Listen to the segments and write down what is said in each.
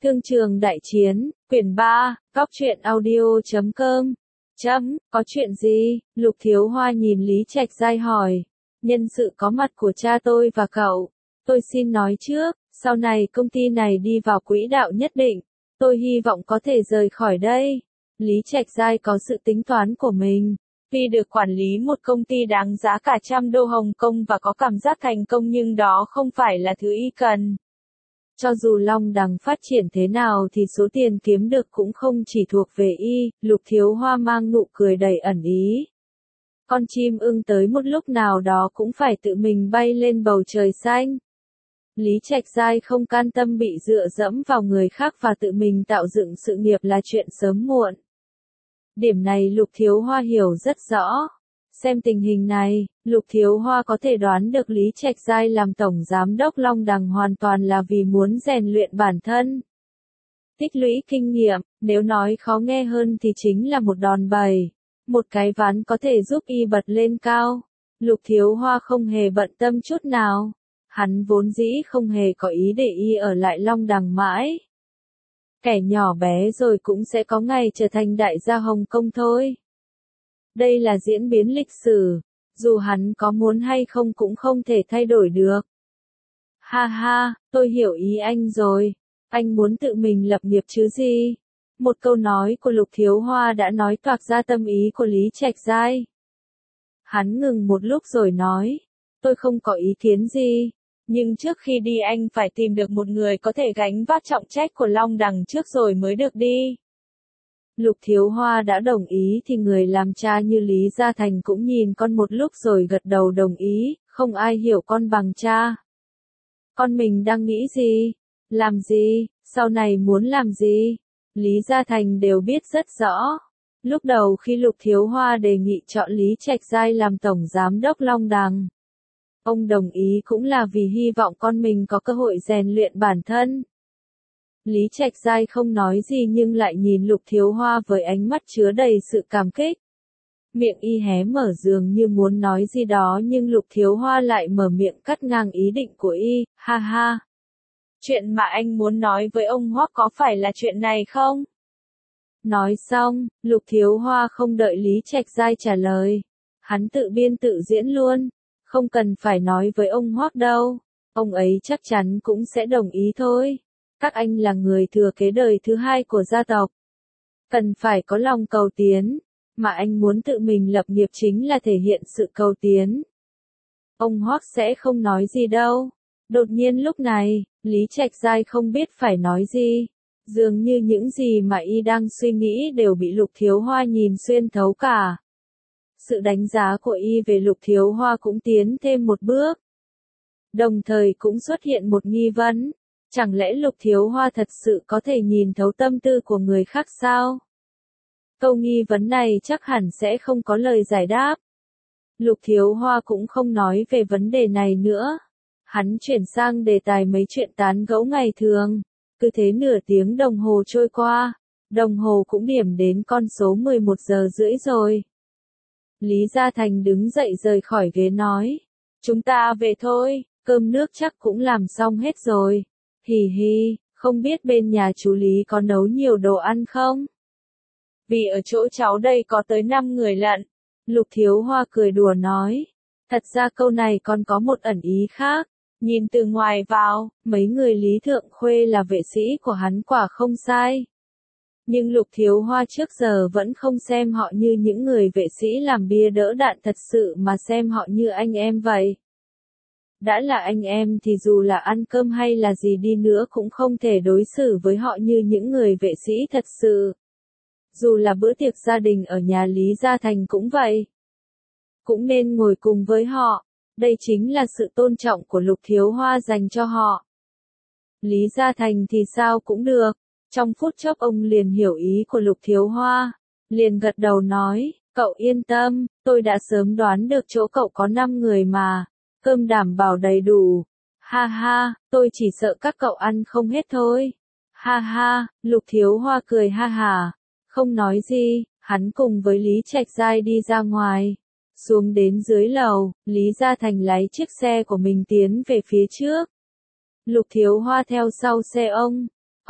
Thương trường đại chiến, quyển 3, góc truyện audio.com. Có chuyện gì? Lục Thiếu Hoa nhìn Lý Trạch Giai hỏi. Nhân sự có mặt của cha tôi và cậu. Tôi xin nói trước, sau này công ty này đi vào quỹ đạo nhất định. Tôi hy vọng có thể rời khỏi đây. Lý Trạch Giai có sự tính toán của mình. Tuy được quản lý một công ty đáng giá cả trăm đô Hồng Kông và có cảm giác thành công nhưng đó không phải là thứ y cần. Cho dù Long Đằng phát triển thế nào thì số tiền kiếm được cũng không chỉ thuộc về y, Lục Thiếu Hoa mang nụ cười đầy ẩn ý. Con chim ưng tới một lúc nào đó cũng phải tự mình bay lên bầu trời xanh. Lý Trạch Giai không can tâm bị dựa dẫm vào người khác và tự mình tạo dựng sự nghiệp là chuyện sớm muộn. Điểm này Lục Thiếu Hoa hiểu rất rõ. Xem tình hình này, Lục Thiếu Hoa có thể đoán được Lý Trạch Giai làm tổng giám đốc Long Đằng hoàn toàn là vì muốn rèn luyện bản thân. Tích lũy kinh nghiệm, nếu nói khó nghe hơn thì chính là một đòn bẩy. Một cái ván có thể giúp y bật lên cao. Lục Thiếu Hoa không hề bận tâm chút nào. Hắn vốn dĩ không hề có ý để y ở lại Long Đằng mãi. Kẻ nhỏ bé rồi cũng sẽ có ngày trở thành đại gia Hồng Kông thôi. Đây là diễn biến lịch sử, dù hắn có muốn hay không cũng không thể thay đổi được. Ha ha, tôi hiểu ý anh rồi, anh muốn tự mình lập nghiệp chứ gì? Một câu nói của Lục Thiếu Hoa đã nói toạc ra tâm ý của Lý Trạch Giai. Hắn ngừng một lúc rồi nói, tôi không có ý kiến gì, nhưng trước khi đi anh phải tìm được một người có thể gánh vác trọng trách của Long Đằng trước rồi mới được đi. Lục Thiếu Hoa đã đồng ý thì người làm cha như Lý Gia Thành cũng nhìn con một lúc rồi gật đầu đồng ý, không ai hiểu con bằng cha. Con mình đang nghĩ gì? Làm gì? Sau này muốn làm gì? Lý Gia Thành đều biết rất rõ. Lúc đầu khi Lục Thiếu Hoa đề nghị chọn Lý Trạch Giai làm tổng giám đốc Long Đằng, ông đồng ý cũng là vì hy vọng con mình có cơ hội rèn luyện bản thân. Lý Trạch Giai không nói gì nhưng lại nhìn Lục Thiếu Hoa với ánh mắt chứa đầy sự cảm kích. Miệng y hé mở dường như muốn nói gì đó nhưng Lục Thiếu Hoa lại mở miệng cắt ngang ý định của y, ha ha. Chuyện mà anh muốn nói với ông Hoắc có phải là chuyện này không? Nói xong, Lục Thiếu Hoa không đợi Lý Trạch Giai trả lời. Hắn tự biên tự diễn luôn. Không cần phải nói với ông Hoắc đâu. Ông ấy chắc chắn cũng sẽ đồng ý thôi. Các anh là người thừa kế đời thứ hai của gia tộc. Cần phải có lòng cầu tiến. Mà anh muốn tự mình lập nghiệp chính là thể hiện sự cầu tiến. Ông Hoắc sẽ không nói gì đâu. Đột nhiên lúc này, Lý Trạch Giai không biết phải nói gì. Dường như những gì mà y đang suy nghĩ đều bị Lục Thiếu Hoa nhìn xuyên thấu cả. Sự đánh giá của y về Lục Thiếu Hoa cũng tiến thêm một bước. Đồng thời cũng xuất hiện một nghi vấn. Chẳng lẽ Lục Thiếu Hoa thật sự có thể nhìn thấu tâm tư của người khác sao? Câu nghi vấn này chắc hẳn sẽ không có lời giải đáp. Lục Thiếu Hoa cũng không nói về vấn đề này nữa. Hắn chuyển sang đề tài mấy chuyện tán gẫu ngày thường. Cứ thế nửa tiếng đồng hồ trôi qua. Đồng hồ cũng điểm đến con số 11 giờ rưỡi rồi. Lý Gia Thành đứng dậy rời khỏi ghế nói. Chúng ta về thôi, cơm nước chắc cũng làm xong hết rồi. Hì hì, không biết bên nhà chú Lý có nấu nhiều đồ ăn không? Vì ở chỗ cháu đây có tới 5 người lận. Lục Thiếu Hoa cười đùa nói. Thật ra câu này còn có một ẩn ý khác. Nhìn từ ngoài vào, mấy người Lý Thượng Khuê là vệ sĩ của hắn quả không sai. Nhưng Lục Thiếu Hoa trước giờ vẫn không xem họ như những người vệ sĩ làm bia đỡ đạn thật sự mà xem họ như anh em vậy. Đã là anh em thì dù là ăn cơm hay là gì đi nữa cũng không thể đối xử với họ như những người vệ sĩ thật sự. Dù là bữa tiệc gia đình ở nhà Lý Gia Thành cũng vậy. Cũng nên ngồi cùng với họ. Đây chính là sự tôn trọng của Lục Thiếu Hoa dành cho họ. Lý Gia Thành thì sao cũng được. Trong phút chốc ông liền hiểu ý của Lục Thiếu Hoa. Liền gật đầu nói, cậu yên tâm, tôi đã sớm đoán được chỗ cậu có 5 người mà. Cơm đảm bảo đầy đủ. Ha ha, tôi chỉ sợ các cậu ăn không hết thôi. Ha ha, Lục Thiếu Hoa cười ha hả. Không nói gì, hắn cùng với Lý Trạch Giai đi ra ngoài. Xuống đến dưới lầu, Lý Gia Thành lái chiếc xe của mình tiến về phía trước. Lục Thiếu Hoa theo sau xe ông.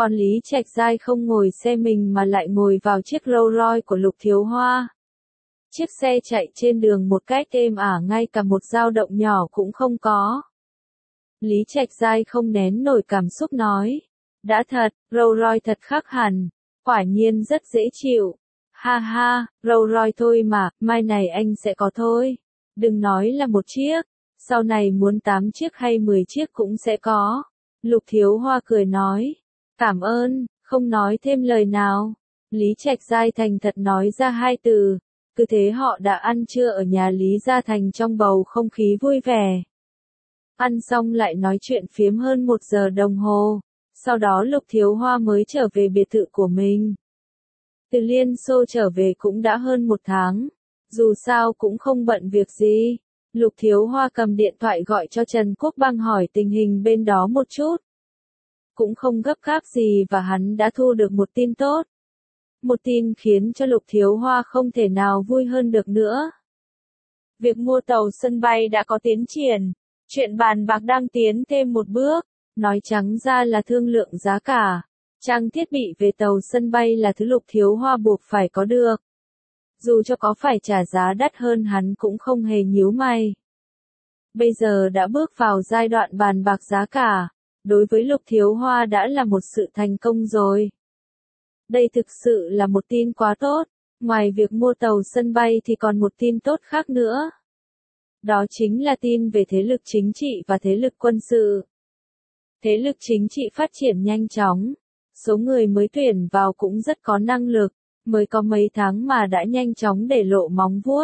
Còn Lý Trạch Giai không ngồi xe mình mà lại ngồi vào chiếc Rolls Royce của Lục Thiếu Hoa. Chiếc xe chạy trên đường một cách êm ả, ngay cả một dao động nhỏ cũng không có. Lý Trạch Giai không nén nổi cảm xúc nói. Đã thật, Rolls Royce thật khác hẳn. Quả nhiên rất dễ chịu. Ha ha, Rolls Royce thôi mà, mai này anh sẽ có thôi. Đừng nói là một chiếc. Sau này muốn 8 chiếc hay 10 chiếc cũng sẽ có. Lục Thiếu Hoa cười nói. Cảm ơn, không nói thêm lời nào. Lý Trạch Giai thành thật nói ra 2 từ. Cứ thế họ đã ăn trưa ở nhà Lý Gia Thành trong bầu không khí vui vẻ. Ăn xong lại nói chuyện phiếm hơn 1 giờ đồng hồ. Sau đó Lục Thiếu Hoa mới trở về biệt thự của mình. Từ Liên Xô trở về cũng đã hơn 1 tháng. Dù sao cũng không bận việc gì. Lục Thiếu Hoa cầm điện thoại gọi cho Trần Quốc Bang hỏi tình hình bên đó một chút. Cũng không gấp gáp gì và hắn đã thu được một tin tốt. Một tin khiến cho Lục Thiếu Hoa không thể nào vui hơn được nữa. Việc mua tàu sân bay đã có tiến triển. Chuyện bàn bạc đang tiến thêm một bước. Nói trắng ra là thương lượng giá cả. Trang thiết bị về tàu sân bay là thứ Lục Thiếu Hoa buộc phải có được. Dù cho có phải trả giá đắt hơn hắn cũng không hề nhíu mày. Bây giờ đã bước vào giai đoạn bàn bạc giá cả. Đối với Lục Thiếu Hoa đã là một sự thành công rồi. Đây thực sự là một tin quá tốt. Ngoài việc mua tàu sân bay thì còn một tin tốt khác nữa. Đó chính là tin về thế lực chính trị và thế lực quân sự. Thế lực chính trị phát triển nhanh chóng. Số người mới tuyển vào cũng rất có năng lực. Mới có mấy tháng mà đã nhanh chóng để lộ móng vuốt.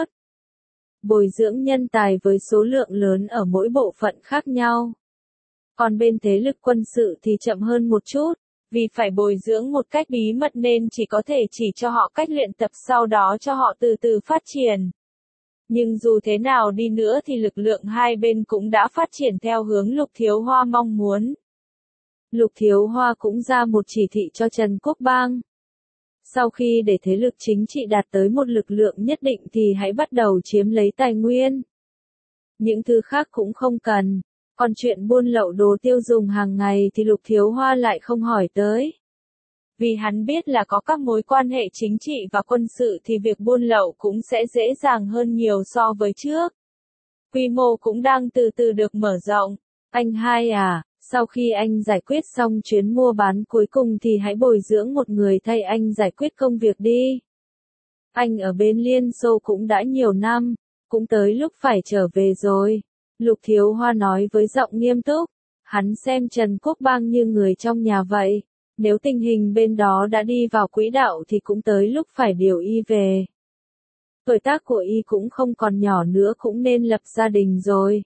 Bồi dưỡng nhân tài với số lượng lớn ở mỗi bộ phận khác nhau. Còn bên thế lực quân sự thì chậm hơn một chút. Vì phải bồi dưỡng một cách bí mật nên chỉ có thể chỉ cho họ cách luyện tập, sau đó cho họ từ từ phát triển. Nhưng dù thế nào đi nữa thì lực lượng hai bên cũng đã phát triển theo hướng Lục Thiếu Hoa mong muốn. Lục Thiếu Hoa cũng ra một chỉ thị cho Trần Quốc Bang. Sau khi để thế lực chính trị đạt tới một lực lượng nhất định thì hãy bắt đầu chiếm lấy tài nguyên. Những thứ khác cũng không cần. Còn chuyện buôn lậu đồ tiêu dùng hàng ngày thì Lục Thiếu Hoa lại không hỏi tới. Vì hắn biết là có các mối quan hệ chính trị và quân sự thì việc buôn lậu cũng sẽ dễ dàng hơn nhiều so với trước. Quy mô cũng đang từ từ được mở rộng. Anh hai à, sau khi anh giải quyết xong chuyến mua bán cuối cùng thì hãy bồi dưỡng một người thay anh giải quyết công việc đi. Anh ở bên Liên Xô cũng đã nhiều năm, cũng tới lúc phải trở về rồi. Lục Thiếu Hoa nói với giọng nghiêm túc. Hắn xem Trần Quốc Bang như người trong nhà vậy. Nếu tình hình bên đó đã đi vào quỹ đạo thì cũng tới lúc phải điều y về. Tuổi tác của y cũng không còn nhỏ nữa, cũng nên lập gia đình rồi.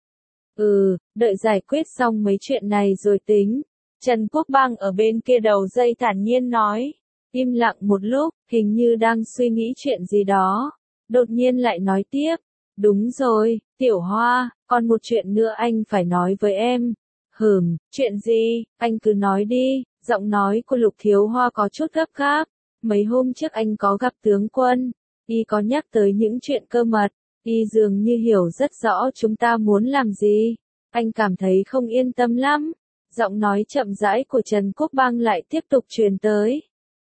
Đợi giải quyết xong mấy chuyện này rồi tính. Trần Quốc Bang ở bên kia đầu dây thản nhiên nói. Im lặng một lúc, hình như đang suy nghĩ chuyện gì đó. Đột nhiên lại nói tiếp. Đúng rồi, Tiểu Hoa, còn một chuyện nữa anh phải nói với em. Chuyện gì, anh cứ nói đi. Giọng nói của Lục Thiếu Hoa có chút gấp gáp. Mấy hôm trước anh có gặp tướng quân. Y có nhắc tới những chuyện cơ mật. Y dường như hiểu rất rõ chúng ta muốn làm gì. Anh cảm thấy không yên tâm lắm. Giọng nói chậm rãi của Trần Quốc Bang lại tiếp tục truyền tới.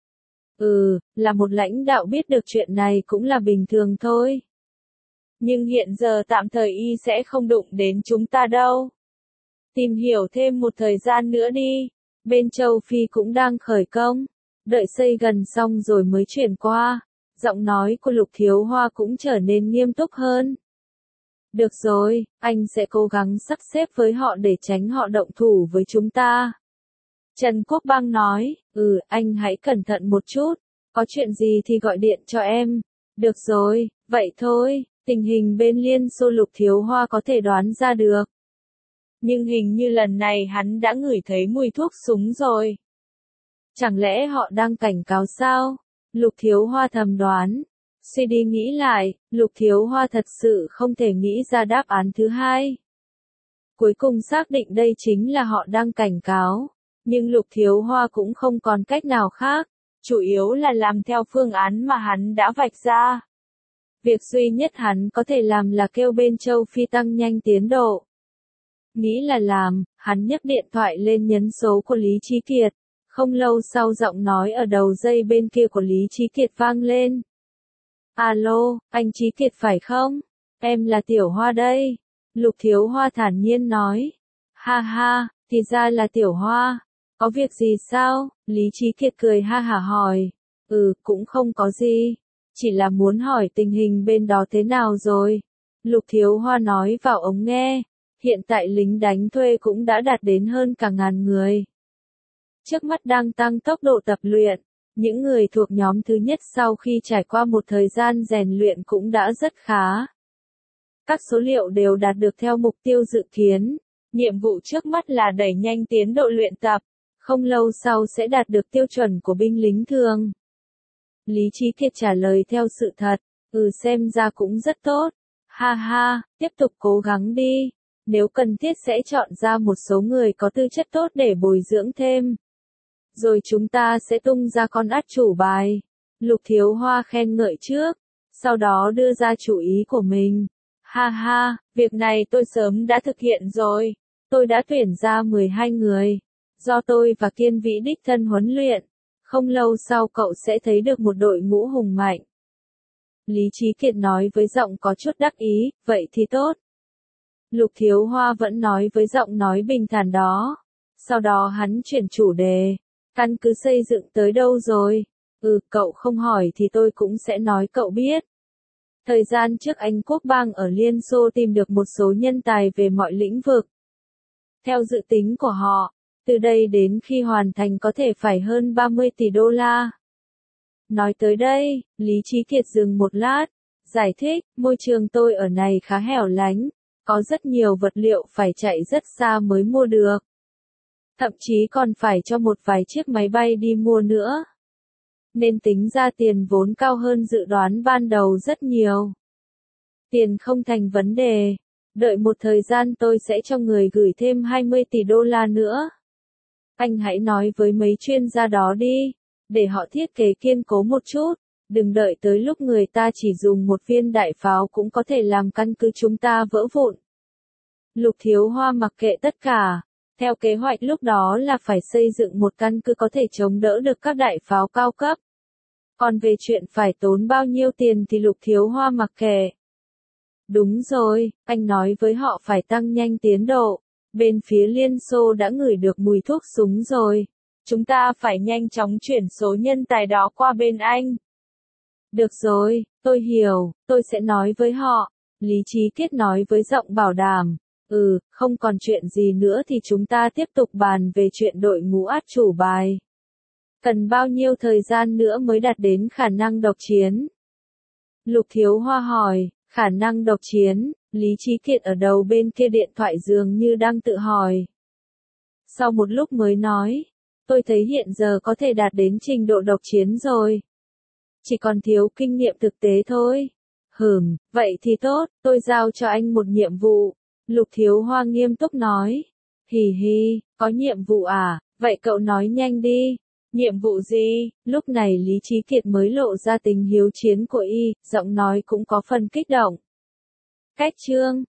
Là một lãnh đạo biết được chuyện này cũng là bình thường thôi. Nhưng hiện giờ tạm thời y sẽ không đụng đến chúng ta đâu. Tìm hiểu thêm một thời gian nữa đi. Bên châu Phi cũng đang khởi công. Đợi xây gần xong rồi mới chuyển qua. Giọng nói của Lục Thiếu Hoa cũng trở nên nghiêm túc hơn. Được rồi, anh sẽ cố gắng sắp xếp với họ để tránh họ động thủ với chúng ta. Trần Quốc Bang nói, anh hãy cẩn thận một chút. Có chuyện gì thì gọi điện cho em. Được rồi, vậy thôi. Tình hình bên Liên Xô Lục Thiếu Hoa có thể đoán ra được. Nhưng hình như lần này hắn đã ngửi thấy mùi thuốc súng rồi. Chẳng lẽ họ đang cảnh cáo sao? Lục Thiếu Hoa thầm đoán. Suy đi nghĩ lại, Lục Thiếu Hoa thật sự không thể nghĩ ra đáp án thứ hai. Cuối cùng xác định đây chính là họ đang cảnh cáo. Nhưng Lục Thiếu Hoa cũng không còn cách nào khác. Chủ yếu là làm theo phương án mà hắn đã vạch ra. Việc duy nhất hắn có thể làm là kêu bên châu Phi tăng nhanh tiến độ. Nghĩ là làm, hắn nhấc điện thoại lên nhấn số của Lý Chí Kiệt. Không lâu sau giọng nói ở đầu dây bên kia của Lý Chí Kiệt vang lên. Alo, anh Chí Kiệt phải không? Em là Tiểu Hoa đây. Lục Thiếu Hoa thản nhiên nói. Ha ha, thì ra là Tiểu Hoa. Có việc gì sao? Lý Chí Kiệt cười ha hả hỏi. Cũng không có gì. Chỉ là muốn hỏi tình hình bên đó thế nào rồi. Lục Thiếu Hoa nói vào ống nghe. Hiện tại lính đánh thuê cũng đã đạt đến hơn cả 1000 người. Trước mắt đang tăng tốc độ tập luyện. Những người thuộc nhóm thứ nhất sau khi trải qua một thời gian rèn luyện cũng đã rất khá. Các số liệu đều đạt được theo mục tiêu dự kiến. Nhiệm vụ trước mắt là đẩy nhanh tiến độ luyện tập. Không lâu sau sẽ đạt được tiêu chuẩn của binh lính thường. Lý Chí Kiệt trả lời theo sự thật. Xem ra cũng rất tốt. Ha ha, tiếp tục cố gắng đi. Nếu cần thiết sẽ chọn ra một số người có tư chất tốt để bồi dưỡng thêm. Rồi chúng ta sẽ tung ra con át chủ bài. Lục Thiếu Hoa khen ngợi trước. Sau đó đưa ra chủ ý của mình. Ha ha, việc này tôi sớm đã thực hiện rồi. Tôi đã tuyển ra 12 người. Do tôi và Kiên Vĩ đích thân huấn luyện. Không lâu sau cậu sẽ thấy được một đội ngũ hùng mạnh. Lý Chí Kiệt nói với giọng có chút đắc ý, vậy thì tốt. Lục Thiếu Hoa vẫn nói với giọng nói bình thản đó. Sau đó hắn chuyển chủ đề. Căn cứ xây dựng tới đâu rồi? Cậu không hỏi thì tôi cũng sẽ nói cậu biết. Thời gian trước Anh Quốc bang ở Liên Xô tìm được một số nhân tài về mọi lĩnh vực. Theo dự tính của họ, từ đây đến khi hoàn thành có thể phải hơn 30 tỷ đô la. Nói tới đây, Lý Chí Kiệt dừng một lát, giải thích, môi trường tôi ở này khá hẻo lánh, có rất nhiều vật liệu phải chạy rất xa mới mua được. Thậm chí còn phải cho một vài chiếc máy bay đi mua nữa. Nên tính ra tiền vốn cao hơn dự đoán ban đầu rất nhiều. Tiền không thành vấn đề. Đợi một thời gian tôi sẽ cho người gửi thêm 20 tỷ đô la nữa. Anh hãy nói với mấy chuyên gia đó đi. Để họ thiết kế kiên cố một chút. Đừng đợi tới lúc người ta chỉ dùng một viên đại pháo cũng có thể làm căn cứ chúng ta vỡ vụn. Lục Thiếu Hoa mặc kệ tất cả. Theo kế hoạch lúc đó là phải xây dựng một căn cứ có thể chống đỡ được các đại pháo cao cấp. Còn về chuyện phải tốn bao nhiêu tiền thì Lục Thiếu Hoa mặc kệ. Đúng rồi, anh nói với họ phải tăng nhanh tiến độ. Bên phía Liên Xô đã ngửi được mùi thuốc súng rồi. Chúng ta phải nhanh chóng chuyển số nhân tài đó qua bên Anh. Được rồi, tôi hiểu, tôi sẽ nói với họ. Lý Chí Kiệt nói với giọng bảo đảm. Không còn chuyện gì nữa thì chúng ta tiếp tục bàn về chuyện đội ngũ át chủ bài. Cần bao nhiêu thời gian nữa mới đạt đến khả năng độc chiến? Lục Thiếu Hoa hỏi, khả năng độc chiến, Lý Chí Kiệt ở đầu bên kia điện thoại dường như đang tự hỏi. Sau một lúc mới nói, tôi thấy hiện giờ có thể đạt đến trình độ độc chiến rồi. Chỉ còn thiếu kinh nghiệm thực tế thôi. Vậy thì tốt, tôi giao cho anh một nhiệm vụ. Lục Thiếu Hoa nghiêm túc nói. Hì hì, có nhiệm vụ à, vậy cậu nói nhanh đi. Nhiệm vụ gì? Lúc này Lý Chí Kiệt mới lộ ra tình hiếu chiến của y, giọng nói cũng có phần kích động. Cách chương